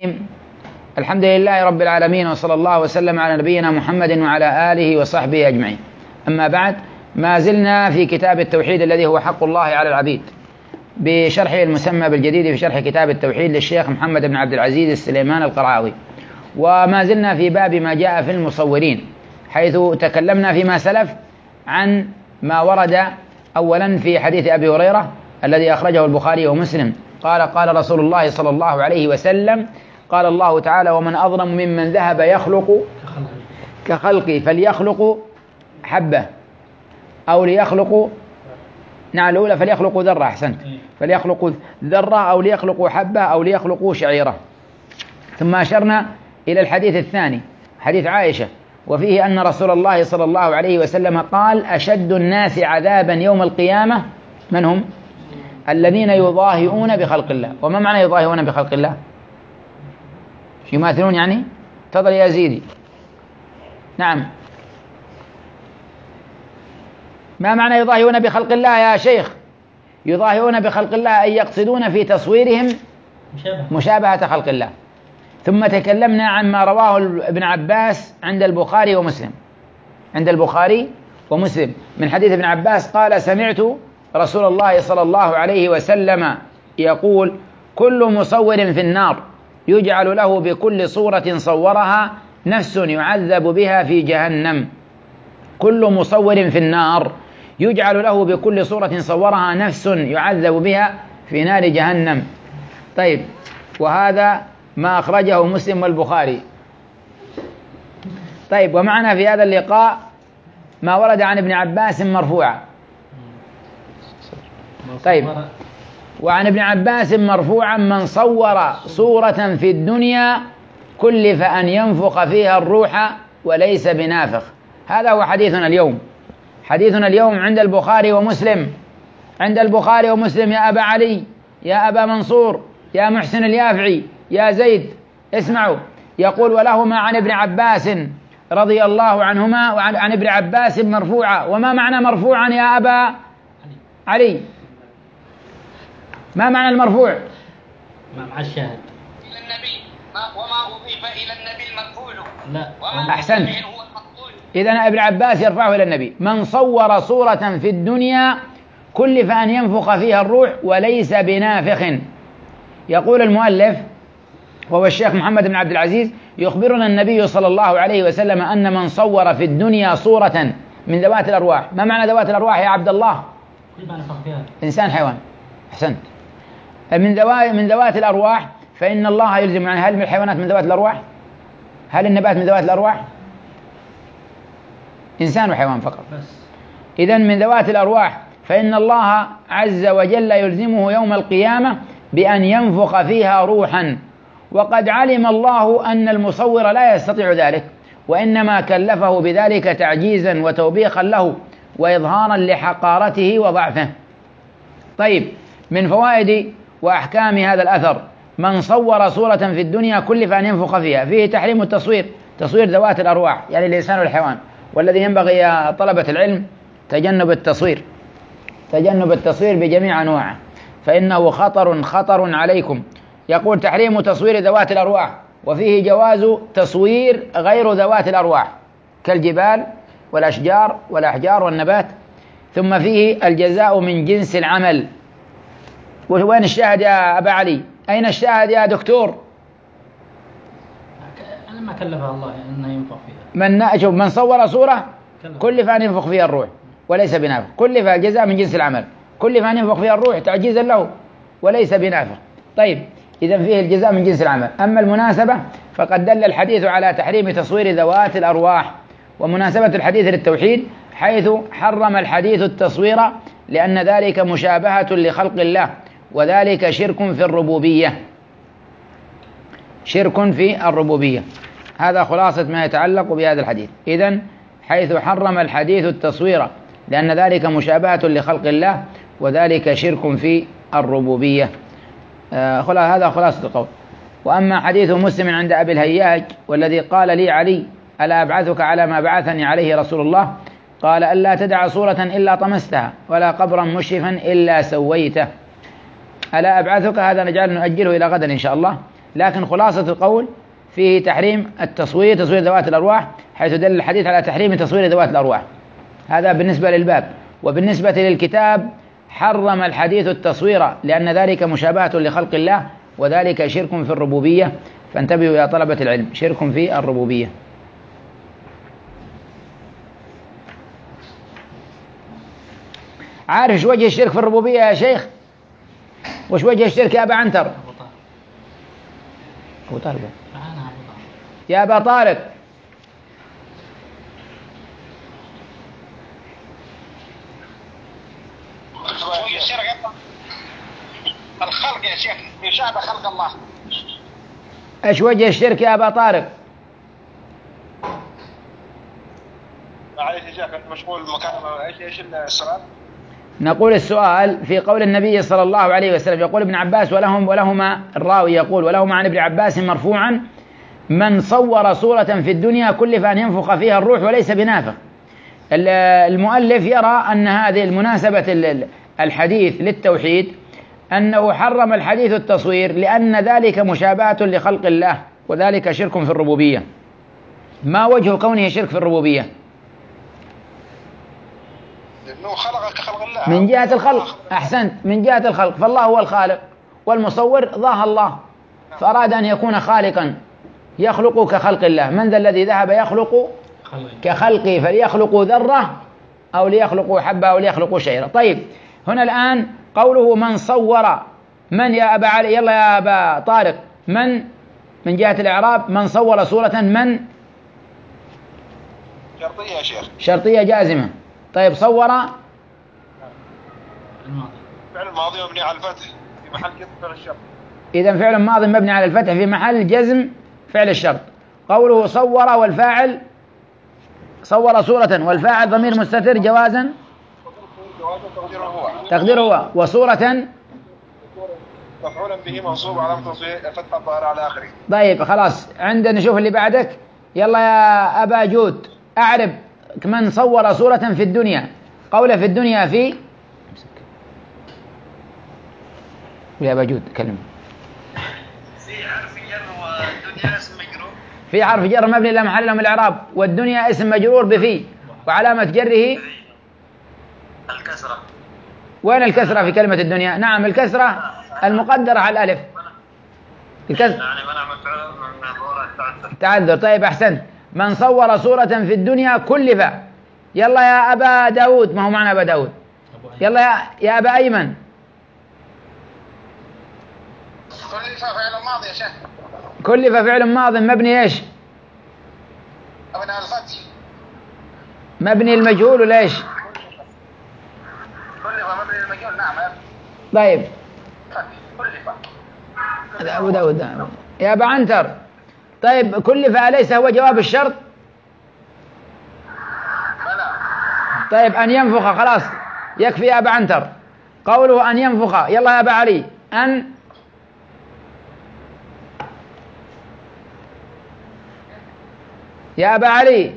الحمد لله رب العالمين، وصلى الله وسلم على نبينا محمد وعلى آله وصحبه أجمعين. أما بعد، ما زلنا في كتاب التوحيد الذي هو حق الله على العبيد، بشرحه المسمى بالجديد في شرح كتاب التوحيد للشيخ محمد بن عبد العزيز السليمان القرعاوي. وما زلنا في باب ما جاء في المصورين، حيث تكلمنا فيما سلف عن ما ورد أولا في حديث أبي هريرة الذي أخرجه البخاري ومسلم، قال رسول الله صلى الله عليه وسلم: قال الله تعالى: ومن أظلم ممن ذهب يخلق كخلقي فليخلق حبة أو ليخلق الأولى فليخلق ذرة، أحسنت، فليخلق ذرة أو ليخلق حبة أو ليخلق شعيرة. ثم أشرنا إلى الحديث الثاني، حديث عائشة، وفيه أن رسول الله صلى الله عليه وسلم قال: أشد الناس عذابا يوم القيامة من هم؟ الذين يضاهئون بخلق الله. وما معنى يضاهئون بخلق الله؟ يماثلون يعني؟ تفضل يا زيدي. نعم، ما معنى يضاهئون بخلق الله يا شيخ؟ يضاهئون بخلق الله أي يقصدون في تصويرهم مشابهة خلق الله. ثم تكلمنا عن ما رواه ابن عباس عند البخاري ومسلم من حديث ابن عباس قال: سمعت رسول الله صلى الله عليه وسلم يقول: كل مصور في النار يجعل له بكل صورة صورها نفس يعذب بها في جهنم. كل مصور في النار يجعل له بكل صورة صورها نفس يعذب بها في نار جهنم. طيب، وهذا ما أخرجه مسلم والبخاري. طيب، ومعنا في هذا اللقاء ما ورد عن ابن عباس مرفوعا. طيب، وعن ابن عباس مرفوعا: من صور صورة في الدنيا كلف أن ينفخ فيها الروح وليس بنافخ. هذا هو حديثنا اليوم عند البخاري ومسلم. يا أبا علي، يا أبا منصور، يا محسن اليافعي، يا زيد، اسمعوا. يقول: ولهما عن ابن عباس رضي الله عنهما وعن ابن عباس مرفوعا. وما معنى مرفوعا يا أبا علي؟ ما معنى المرفوع؟ مع الشاهد إلى النبي، وما أضيف إلى النبي المرفوع. لا، أحسنت. إذن ابن عباس يرفعه إلى النبي: من صور صورة في الدنيا كلف أن ينفخ فيها الروح وليس بنافخ. يقول المؤلف وهو الشيخ محمد بن عبد العزيز: يخبرنا النبي صلى الله عليه وسلم أن من صور في الدنيا صورة من ذوات الأرواح. ما معنى ذوات الأرواح يا عبد الله؟ إنسان، حيوان، أحسنت. من ذوات الأرواح، فإن الله يلزم. يعني هل الحيوانات من ذوات الأرواح؟ هل النبات من ذوات الأرواح؟ إنسان وحيوان فقط. إذن من ذوات الأرواح، فإن الله عز وجل يلزمه يوم القيامة بأن ينفخ فيها روحا. وقد علم الله أن المصور لا يستطيع ذلك، وإنما كلفه بذلك تعجيزا وتوبيخا له وإظهارا لحقارته وضعفه. طيب، من فوائد وأحكام هذا الأثر: من صور صورة في الدنيا كلف أن ينفخ فيها. فيه تحريم التصوير، تصوير ذوات الأرواح يعني الإنسان والحيوان. والذي ينبغي يا طلبة العلم تجنب التصوير بجميع أنواعه، فإنه خطر عليكم. يقول: تحريم تصوير ذوات الأرواح، وفيه جواز تصوير غير ذوات الأرواح كالجبال والأشجار والأحجار والنبات. ثم فيه الجزاء من جنس العمل. وين الشاهد يا أبا علي؟ أين الشاهد يا دكتور؟ أنا ما كلفها الله أنه ينفخ فيها. من صور صورة كلف أن ينفخ فيها الروح وليس بنافخ. كلف الجزاء من جنس العمل، كلف أن ينفخ فيها الروح تعجيزا له وليس بنافخ. طيب، إذن فيه الجزاء من جنس العمل. أما المناسبة فقد دل الحديث على تحريم تصوير ذوات الأرواح. ومناسبة الحديث للتوحيد، حيث حرم الحديث التصوير لأن ذلك مشابهة لخلق الله، وذلك شرك في الربوبية. هذا خلاصة ما يتعلق بهذا الحديث. إذن حيث حرم الحديث التصوير لأن ذلك مشابهة لخلق الله، وذلك شرك في الربوبية. هذا خلاصة القول. وأما حديث مسلم عند أبي الهياج والذي قال لي علي: ألا أبعثك على ما بعثني عليه رسول الله؟ قال: ألا تدع صورة إلا طمستها ولا قبرا مشرفا إلا سويته. ألا أبعثك، هذا نؤجله إلى غدا إن شاء الله. لكن خلاصة القول فيه تحريم التصوير، تصوير ذوات الأرواح، حيث دل الحديث على تحريم تصوير ذوات الأرواح. هذا بالنسبة للباب. وبالنسبة للكتاب حرم الحديث التصوير لأن ذلك مشابهة لخلق الله، وذلك شرك في الربوبية. فانتبهوا يا طلبة العلم، شرك في الربوبية. عارف ايش وجه الشرك في الربوبية يا شيخ؟ وش وجه الشرك يا أبا عنتر؟ أبو طارق يا أبا طارق، الخلق يا شيخ يشابه خلق الله. ايش وجه الشرك يا أبا طارق؟ معليش يا شيخ انت مشغول مكان. ايش السؤال؟ نقول السؤال في قول النبي صلى الله عليه وسلم، يقول ابن عباس ولهما الراوي يقول ولهما عن ابن عباس مرفوعا: من صور صورة في الدنيا كلف أن ينفخ فيها الروح وليس بنافخ. المؤلف يرى أن هذه المناسبة الحديث للتوحيد أنه حرم الحديث التصوير لأن ذلك مشابهة لخلق الله، وذلك شرك في الربوبية. ما وجه كونه شرك في الربوبية؟ لأنه خلق كخلق الله. من جهة الخلق، أحسنت، من جهة الخلق، فالله هو الخالق والمصور ضاها الله، فأراد أن يكون خالقا يخلق كخلق الله. من ذا الذي ذهب يخلق كخلقه؟ فليخلقوا ذرة أو ليخلقوا حبة أو ليخلقوا شعيرة. طيب هنا الآن قوله من صور، من يا أبا علي؟ يلا يا أبا طارق، من جهة الإعراب من صور صورة من؟ شرطية يا شيخ. شرطية جازمة. طيب صور فعل ماضي مبني على الفتح في محل جزم فعل الشرط. إذا فعل ماضي مبني على الفتح في محل جزم فعل الشرط. قوله صور والفاعل صور صورة والفاعل ضمير مستتر جوازا تقديره هو، وصورة مفعولا به منصوب على فتح الظاهر على آخره. طيب خلاص، عندنا نشوف اللي بعدك. يلا يا أبا جود أعرب من صور صورة في الدنيا. قوله في الدنيا في يا أبا جود كلمة. في حرف جر والدنيا اسم مجرور. في حرف جر مبني لا محل له من الإعراب، والدنيا اسم مجرور بفي، وعلامة جره الكسرة. وين الكسرة في كلمة الدنيا؟ نعم الكسرة المقدرة على الألف. الكسرة يعني منع مفعول من ظهور تعذر. طيب أحسنت. من صور صورة في الدنيا كلف. يلا يا أبا داود، ما هو معنا أبا داود. يلا يا أبا أيمن. كلف فعل ماضي يا شيخ. كلف فعل ماض مبني ايش؟ مبني على الفتح. مبني المجهول ولا ايش؟ كلف مبني المجهول. نعم. طيب كلف. أبو داود يا أبا عنتر. طيب كلف أليس هو جواب الشرط؟ بلى. طيب أن ينفخ، خلاص يكفي يا أبا عنتر. قوله أن ينفخ. يلا يا أبا علي أن. يا أبا علي.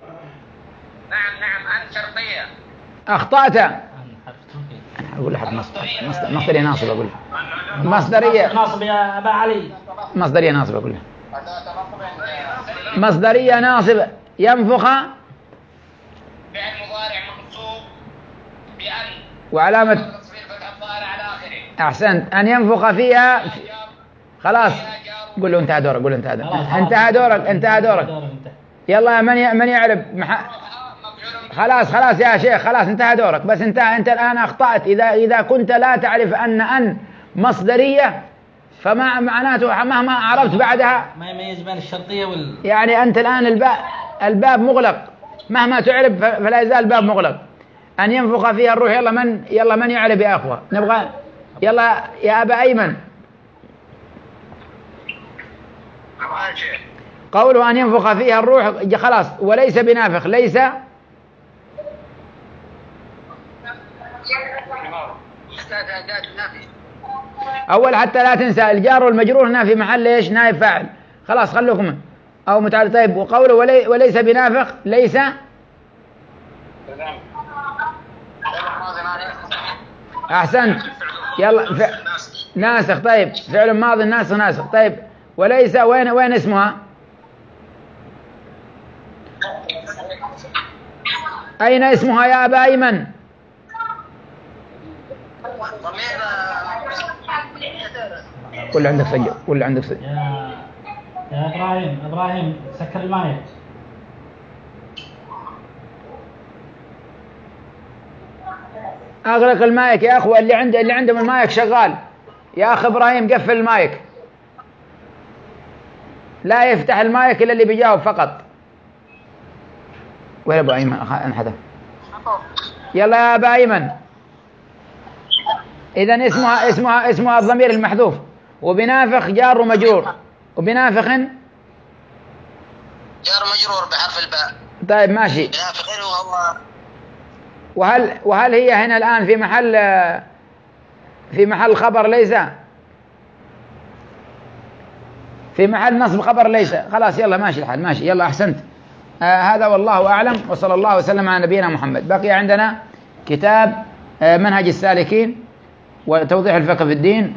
نعم أن شرطية. أخطأت. أنا أقول لك مصدرية ناصب. أقول مصدرية ناصب يا أبا علي. مصدرية ناصب. أقول مصدرية ناصب. ينفخ فعل مضارع منصوب بأن وعلامة تصفير فتح الظاهر على آخره. أحسنت. أن ينفخ فيها. خلاص قول له انتهى دورك. قول انتهى دورك. انتهى دورك. يلا من يعرف خلاص يا شيخ، خلاص انتهى دورك. بس انت الآن أخطأت. إذا كنت لا تعرف أن مصدرية، فما معناته مهما عرفت بعدها ما يميز بين الشرطية يعني أنت الآن الباب مغلق، مهما تعرف فلا يزال الباب مغلق. أن ينفخ فيها الروح. يلا من يعرف يا أخوة؟ نبغى. يلا يا أبا أيمن. قوله أن ينفخ فيها الروح خلاص، وليس بنافخ. ليس أول حتى لا تنسى الجار والمجرور هنا في محل إيش؟ نائب فاعل. خلاص خلوكم أو متعال. طيب وقوله وليس بنافخ. ليس أحسنت. يلا ناسخ. طيب فعل ماضي ناسخ. طيب وليس وين اسمها؟ أين اسمها يا أبا أيمن؟ قل عندك سجل، قل عندك سجل. يا إبراهيم سكر المايك. أغلق المايك يا أخوة، اللي عندهم المايك شغال. يا أخ إبراهيم قفل المايك، لا يفتح المايك إلا اللي بيجاوب فقط. وين أبو أيمن؟ انحذف. يلا يا أبا أيمن. إذن اسمها الضمير المحذوف، وبنافخ جار ومجرور، وبنافخ جار مجرور بحرف الباء. طيب ماشي. بنافخ وهو. وهل هي هنا الآن في محل خبر ليس؟ في محل نصب خبر ليس. خلاص يلا ماشي الحال، ماشي يلا أحسنت. هذا والله أعلم، وصلى الله وسلم على نبينا محمد. بقي عندنا كتاب منهج السالكين وتوضيح الفقه في الدين.